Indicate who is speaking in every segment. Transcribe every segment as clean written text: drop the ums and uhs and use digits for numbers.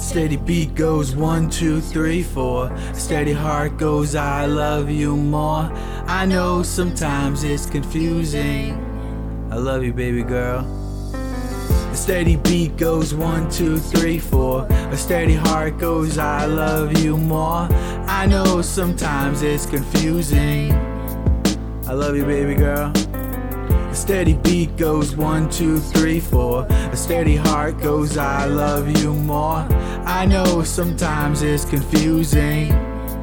Speaker 1: steady beat goes 1, 2, 3, 4. A steady heart goes I love you more. I know sometimes it's confusing. I love you, baby girl. A steady beat goes 1, 2, 3, 4. A steady heart goes I love you more. I know sometimes it's confusing. I love you, baby girl. A steady beat goes 1, 2, 3, 4. A steady heart goes I love you more. I know sometimes it's confusing.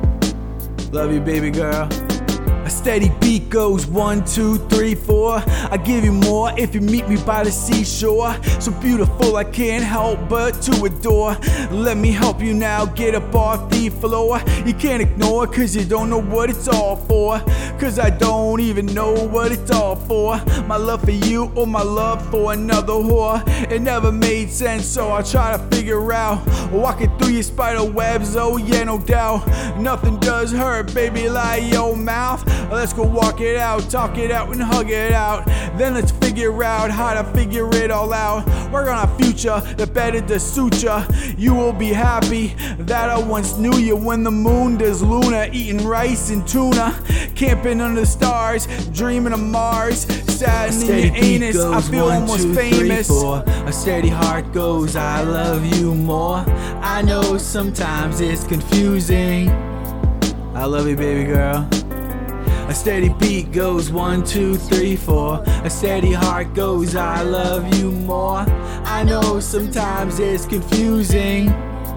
Speaker 1: Love you, baby girl. A steady beat goes 1, 2, 3, 4. I give you more if you meet me by the seashore. So beautiful I can't help but to adore. Let me help you now, get up off the floor. You can't ignore cause you don't know what it's all for. Cause I don't even know what it's all for. My love for you or my love for another whore. It never made sense, so I'll try to figure out. Walking through your spider webs, oh yeah, no doubt. Nothing does hurt, baby, like your mouth. Let's go walk it out, talk it out and hug it out. Then let's figure out how to figure it all out. Work on a future that better to suit ya. You will be happy that I once knew you. When the moon does Luna, eating rice and tuna. Camping under the stars, dreaming of Mars. Sad in your anus, I feel 1,
Speaker 2: almost
Speaker 1: 2, 3,
Speaker 2: famous.
Speaker 1: 4. A steady heart goes I love you more. I know sometimes it's confusing. I love you, baby girl. A steady beat goes 1, 2, 3, 4. A steady heart goes I love you more. I know sometimes it's confusing.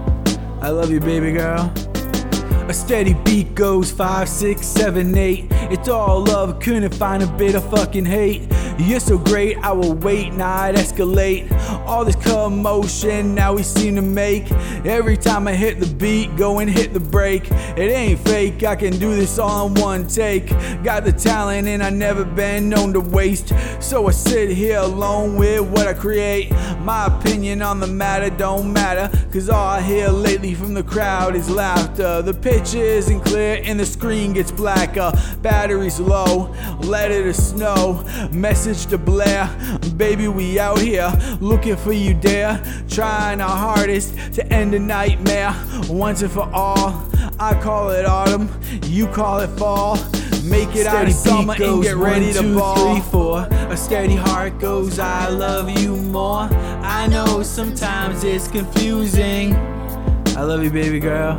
Speaker 1: I love you, baby girl. A steady beat goes 5, 6, 7, 8. It's all love, couldn't find a bit of fucking hate. You're so great, I will wait, not escalate. All this commotion now we seem to make. Every time I hit the beat, go and hit the break. It ain't fake, I can do this all in one take. Got the talent and I never been known to waste. So I sit here alone with what I create. My opinion on the matter don't matter, cause all I hear lately from the crowd is laughter. The pitch isn't clear and the screen gets blacker. Battery's low, let it snow. Message to Blair, baby we out here looking for you there. Trying our hardest to end a nightmare once and for all. I call it autumn, you call it fall. Make it out of summer and get ready to ball. 1, 2, 3, 4. A steady heart goes I love you more. I know sometimes it's confusing. I love you, baby girl.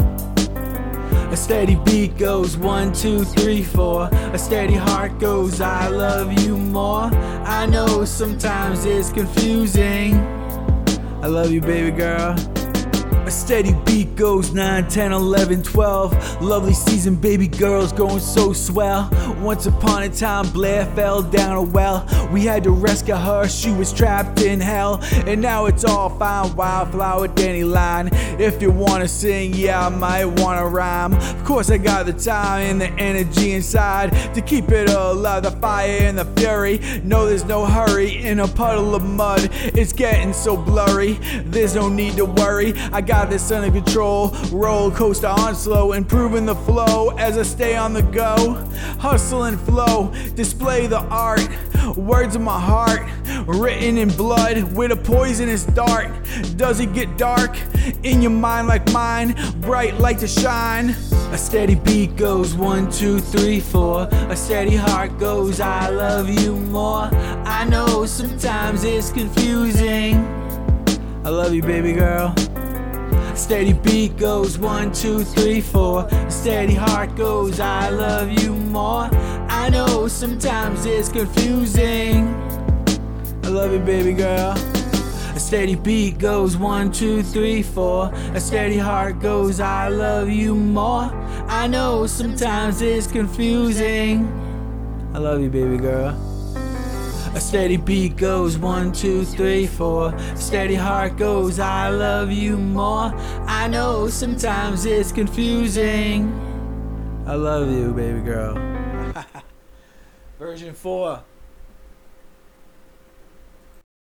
Speaker 1: A steady beat goes 1, 2, 3, 4. A steady heart goes I love you more. I know sometimes it's confusing. I love you, baby girl. A steady beat goes 9, 10, 11, 12. Lovely season, baby girls going so swell. Once upon a time, Blair fell down a well. We had to rescue her, she was trapped in hell. And now it's all fine, wildflower, dandelion. If you wanna sing, yeah, I might wanna rhyme. Of course I got the time and the energy inside to keep it alive, the fire and the fury. No, there's no hurry in a puddle of mud. It's getting so blurry, there's no need to worry. I got this under control, roller coaster on slow, improving the flow as I stay on the go. Hustle and flow, display the art, words of my heart, written in blood with a poisonous dart. Does it get dark in your mind like mine, bright light to shine? A steady beat goes 1, 2, 3, 4. A steady heart goes I love you more. I know sometimes it's confusing. I love you, baby girl. A steady beat goes 1, 2, 3, 4. A steady heart goes I love you more. I know sometimes it's confusing. I love you, baby girl. A steady beat goes 1, 2, 3, 4. A steady heart goes I love you more. I know sometimes it's confusing. I love you, baby girl. A steady beat goes 1, 2, 3, 4. A steady heart goes I love you more. I know sometimes it's confusing. I love you, baby girl. Version 4.